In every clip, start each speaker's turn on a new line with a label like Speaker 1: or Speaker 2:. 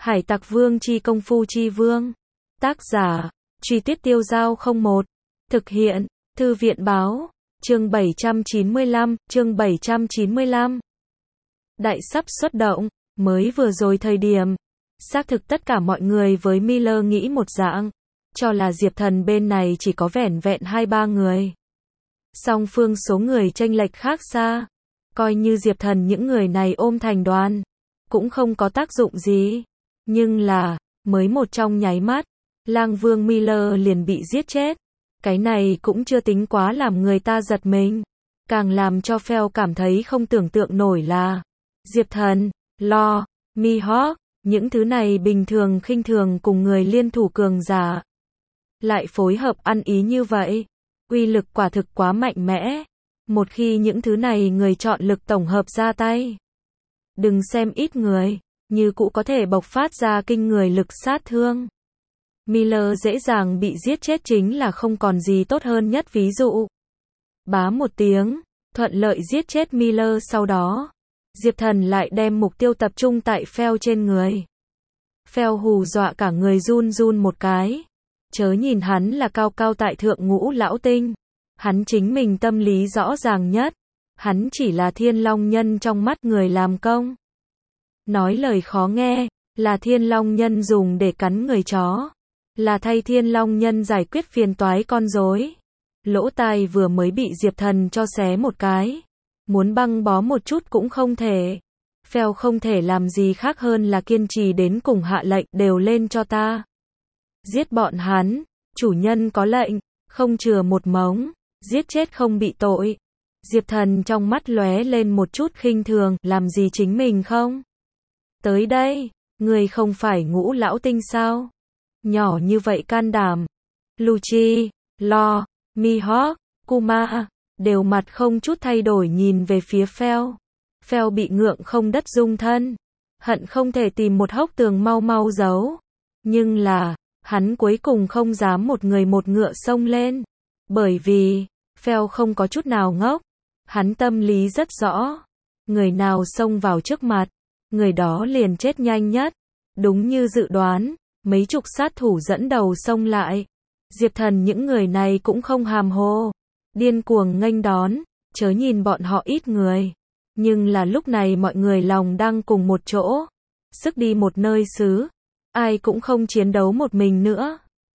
Speaker 1: Hải Tặc Vương chi công phu chi vương. Tác giả, Truy Tuyết Tiêu Dao 01. Thực hiện, Thư viện Báo. Chương 795. Đại sắp xuất động, mới vừa rồi thời điểm. Xác thực tất cả mọi người với Miller nghĩ một dạng. Cho là Diệp Thần bên này chỉ có vẻn vẹn 2-3 người. Song phương số người chênh lệch khác xa. Coi như Diệp Thần những người này ôm thành đoàn. Cũng không có tác dụng gì. Nhưng là, mới một trong nháy mắt, Lang Vương Miller liền bị giết chết. Cái này cũng chưa tính quá làm người ta giật mình. Càng làm cho Phèo cảm thấy không tưởng tượng nổi là Diệp Thần, Lo, Mihawk, những thứ này bình thường khinh thường cùng người liên thủ cường giả. Lại phối hợp ăn ý như vậy. Uy lực quả thực quá mạnh mẽ. Một khi những thứ này người chọn lực tổng hợp ra tay. Đừng xem ít người, như cũ có thể bộc phát ra kinh người lực sát thương. Miller dễ dàng bị giết chết chính là không còn gì tốt hơn nhất ví dụ. Bá một tiếng, thuận lợi giết chết Miller sau đó. Diệp Thần lại đem mục tiêu tập trung tại Phèo trên người. Phèo hù dọa cả người run run một cái. Chớ nhìn hắn là cao cao tại thượng ngũ lão tinh. Hắn chính mình tâm lý rõ ràng nhất. Hắn chỉ là thiên long nhân trong mắt người làm công. Nói lời khó nghe, là thiên long nhân dùng để cắn người chó. Là thay thiên long nhân giải quyết phiền toái con rối. Lỗ tai vừa mới bị Diệp Thần cho xé một cái. Muốn băng bó một chút cũng không thể. Phèo không thể làm gì khác hơn là kiên trì đến cùng hạ lệnh đều lên cho ta. Giết bọn hắn, chủ nhân có lệnh, không chừa một mống, giết chết không bị tội. Diệp Thần trong mắt lóe lên một chút khinh thường, làm gì chính mình không? Tới đây, người không phải ngũ lão tinh sao? Nhỏ như vậy can đảm. Lucci, Lo, Mihawk, Kuma, đều mặt không chút thay đổi nhìn về phía Phèo. Phèo bị ngượng không đất dung thân. Hận không thể tìm một hốc tường mau mau giấu. Nhưng là, hắn cuối cùng không dám một người một ngựa xông lên. Bởi vì, Phèo không có chút nào ngốc. Hắn tâm lý rất rõ. Người nào xông vào trước mặt, người đó liền chết nhanh nhất. Đúng như dự đoán, mấy chục sát thủ dẫn đầu xông lại. Diệp Thần những người này cũng không hàm hồ. Điên cuồng nghênh đón, chớ nhìn bọn họ ít người. Nhưng là lúc này mọi người lòng đang cùng một chỗ. Sức đi một nơi xứ. Ai cũng không chiến đấu một mình nữa.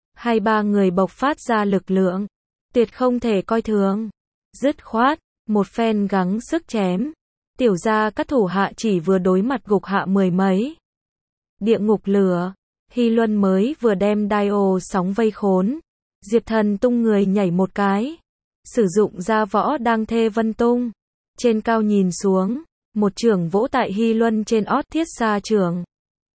Speaker 1: 2-3 người bộc phát ra lực lượng. Tuyệt không thể coi thường. Dứt khoát, một phen gắng sức chém. Tiểu gia các thủ hạ chỉ vừa đối mặt gục hạ mười mấy. Địa ngục lửa. Hy Luân mới vừa đem Dio sóng vây khốn. Diệp Thần tung người nhảy một cái. Sử dụng ra võ đang thê vân tung. Trên cao nhìn xuống. Một chưởng vỗ tại Hy Luân trên ót thiết xa chưởng.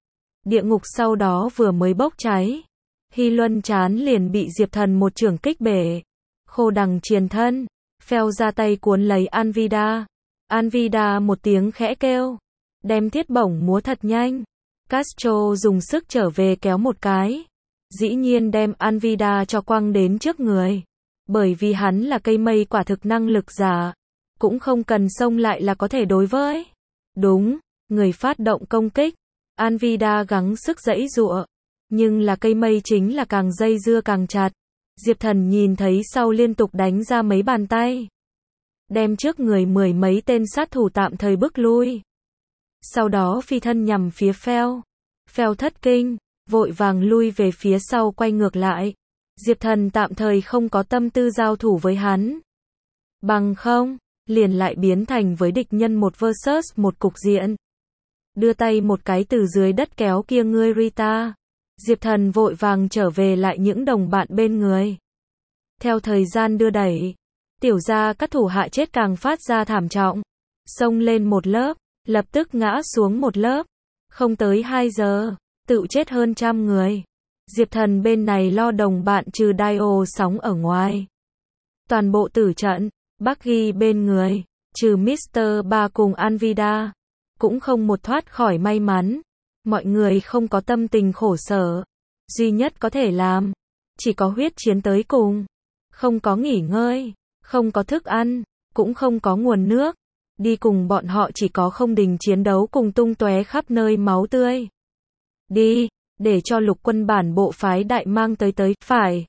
Speaker 1: Địa ngục sau đó vừa mới bốc cháy. Hy Luân chán liền bị Diệp Thần một chưởng kích bể. Khô đằng triền thân. Phèo ra tay cuốn lấy Anvida. Anvida một tiếng khẽ kêu. Đem thiết bổng múa thật nhanh. Castro dùng sức trở về kéo một cái. Dĩ nhiên đem Anvida cho quăng đến trước người. Bởi vì hắn là cây mây quả thực năng lực giả. Cũng không cần xông lại là có thể đối với. Đúng, người phát động công kích. Anvida gắng sức giãy giụa. Nhưng là cây mây chính là càng dây dưa càng chặt. Diệp Thần nhìn thấy sau liên tục đánh ra mấy bàn tay. Đem trước người mười mấy tên sát thủ tạm thời bước lui. Sau đó phi thân nhằm phía Phèo. Phèo thất kinh, vội vàng lui về phía sau quay ngược lại. Diệp Thần tạm thời không có tâm tư giao thủ với hắn. Bằng không, liền lại biến thành với địch nhân một versus một cục diện. Đưa tay một cái từ dưới đất kéo kia ngươi Rita. Diệp Thần vội vàng trở về lại những đồng bạn bên người. Theo thời gian đưa đẩy, tiểu gia các thủ hạ chết càng phát ra thảm trọng. Xông lên một lớp, lập tức ngã xuống một lớp. Không tới 2 giờ, tự chết hơn 100 người. Diệp Thần bên này lo đồng bạn trừ Dio sóng ở ngoài. Toàn bộ tử trận, Bucky bên người, trừ Mr. Ba cùng Anvida. Cũng không một thoát khỏi may mắn. Mọi người không có tâm tình khổ sở. Duy nhất có thể làm, chỉ có huyết chiến tới cùng. Không có nghỉ ngơi, không có thức ăn, cũng không có nguồn nước. Đi cùng bọn họ chỉ có không đình chiến đấu cùng tung tóe khắp nơi máu tươi. Đi, để cho Lục Quân bản bộ phái đại mang tới. Phải.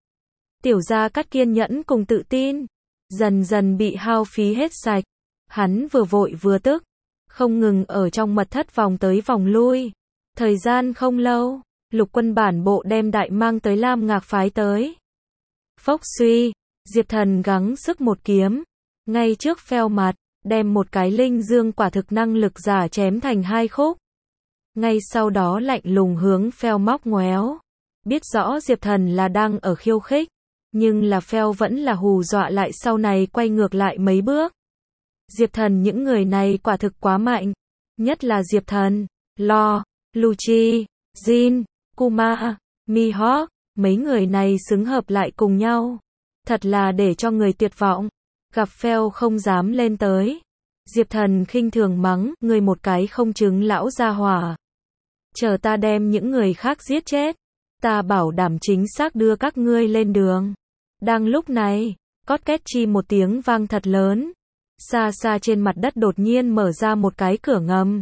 Speaker 1: Tiểu Gia Cát kiên nhẫn cùng tự tin, dần dần bị hao phí hết sạch. Hắn vừa vội vừa tức, không ngừng ở trong mật thất vòng tới vòng lui. Thời gian không lâu, Lục Quân bản bộ đem đại mang tới Lam Ngạc phái tới. Phốc suy, Diệp Thần gắng sức một kiếm, ngay trước phèo mặt, đem một cái linh dương quả thực năng lực giả chém thành hai khúc. Ngay sau đó lạnh lùng hướng phèo móc ngoéo. Biết rõ Diệp Thần là đang ở khiêu khích, nhưng là phèo vẫn là hù dọa lại, sau này quay ngược lại mấy bước. Diệp Thần những người này quả thực quá mạnh, nhất là Diệp Thần, Lo, Lucci, Jin, Kuma, Mihawk, mấy người này xứng hợp lại cùng nhau. Thật là để cho người tuyệt vọng. Gặp phèo không dám lên tới. Diệp Thần khinh thường mắng, ngươi một cái không chứng lão gia hỏa. Chờ ta đem những người khác giết chết, ta bảo đảm chính xác đưa các ngươi lên đường. Đang lúc này, cót két chi một tiếng vang thật lớn. Xa xa trên mặt đất đột nhiên mở ra một cái cửa ngầm.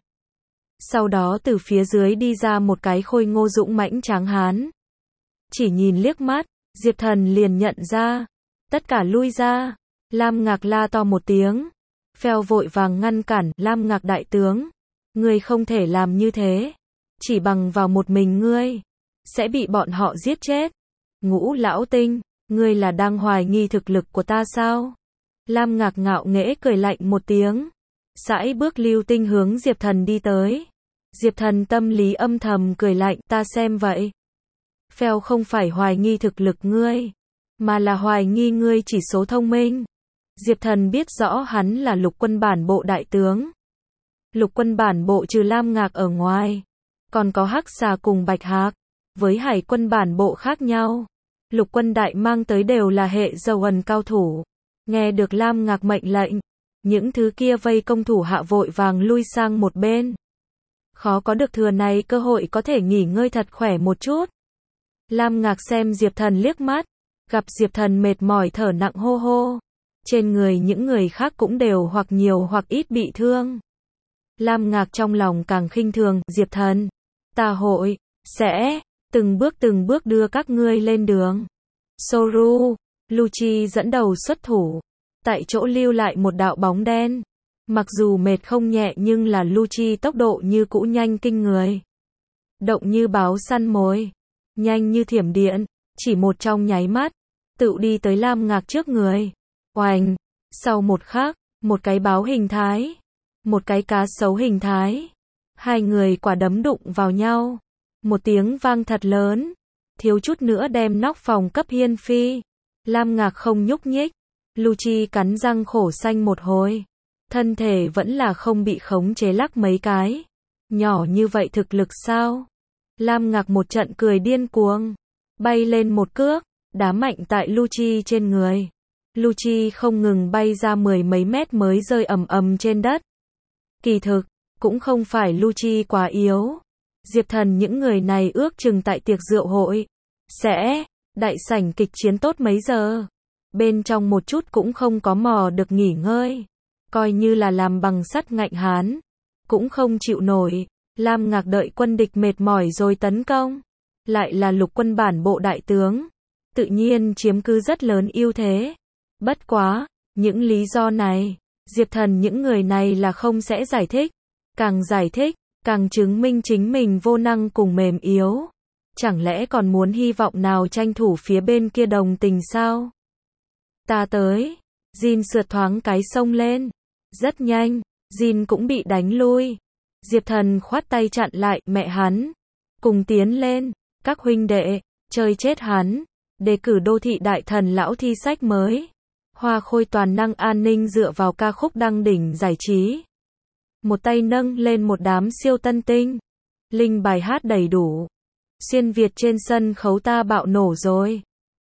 Speaker 1: Sau đó từ phía dưới đi ra một cái khôi ngô dũng mãnh tráng hán. Chỉ nhìn liếc mắt, Diệp Thần liền nhận ra. Tất cả lui ra. Lam Ngạc la to một tiếng. Phèo vội vàng ngăn cản, Lam Ngạc đại tướng. Ngươi không thể làm như thế. Chỉ bằng vào một mình ngươi, sẽ bị bọn họ giết chết. Ngũ lão tinh, ngươi là đang hoài nghi thực lực của ta sao? Lam Ngạc ngạo nghễ cười lạnh một tiếng. Sải bước lưu tinh hướng Diệp Thần đi tới. Diệp Thần tâm lý âm thầm cười lạnh, ta xem vậy. Phèo không phải hoài nghi thực lực ngươi, mà là hoài nghi ngươi chỉ số thông minh. Diệp Thần biết rõ hắn là Lục Quân bản bộ đại tướng. Lục Quân bản bộ trừ Lam Ngạc ở ngoài, còn có Hắc Xà cùng Bạch Hạc. Với Hải Quân bản bộ khác nhau, Lục Quân đại mang tới đều là hệ dầu ẩn cao thủ. Nghe được Lam Ngạc mệnh lệnh, những thứ kia vây công thủ hạ vội vàng lui sang một bên. Khó có được thừa này cơ hội có thể nghỉ ngơi thật khỏe một chút. Lam Ngạc xem Diệp Thần liếc mắt, gặp Diệp Thần mệt mỏi thở nặng hô hô. Trên người những người khác cũng đều hoặc nhiều hoặc ít bị thương. Lam Ngạc trong lòng càng khinh thường, Diệp Thần, ta hội, sẽ, từng bước đưa các ngươi lên đường. Soru, Lucci dẫn đầu xuất thủ, tại chỗ lưu lại một đạo bóng đen. Mặc dù mệt không nhẹ nhưng là Lucci tốc độ như cũ nhanh kinh người. Động như báo săn mồi, nhanh như thiểm điện, chỉ một trong nháy mắt, tự đi tới Lam Ngạc trước người. Oành, sau một khắc, một cái báo hình thái, một cái cá sấu hình thái. Hai người quả đấm đụng vào nhau. Một tiếng vang thật lớn, thiếu chút nữa đem nóc phòng cấp hiên phi. Lam Ngạc không nhúc nhích. Lucci cắn răng khổ xanh một hồi. Thân thể vẫn là không bị khống chế lắc mấy cái. Nhỏ như vậy thực lực sao? Lam Ngạc một trận cười điên cuồng. Bay lên một cước, đá mạnh tại Lucci trên người. Lucci không ngừng bay ra mười mấy mét mới rơi ầm ầm trên đất. Kỳ thực, cũng không phải Lucci quá yếu. Diệp Thần những người này ước chừng tại tiệc rượu hội. Sẽ, đại sảnh kịch chiến tốt mấy giờ. Bên trong một chút cũng không có mò được nghỉ ngơi. Coi như là làm bằng sắt ngạnh hán. Cũng không chịu nổi. Lam Ngạc đợi quân địch mệt mỏi rồi tấn công. Lại là Lục Quân bản bộ đại tướng. Tự nhiên chiếm cứ rất lớn ưu thế. Bất quá, những lý do này, Diệp Thần những người này là không sẽ giải thích. Càng giải thích, càng chứng minh chính mình vô năng cùng mềm yếu. Chẳng lẽ còn muốn hy vọng nào tranh thủ phía bên kia đồng tình sao? Ta tới. Jin sượt thoáng cái xông lên. Rất nhanh, Jin cũng bị đánh lui. Diệp Thần khoát tay chặn lại, mẹ hắn. Cùng tiến lên, các huynh đệ, chơi chết hắn. Đề cử đô thị đại thần lão thi sách mới. Hoa khôi toàn năng an ninh dựa vào ca khúc đăng đỉnh giải trí. Một tay nâng lên một đám siêu tân tinh. Linh bài hát đầy đủ. Xuyên Việt trên sân khấu ta bạo nổ rồi.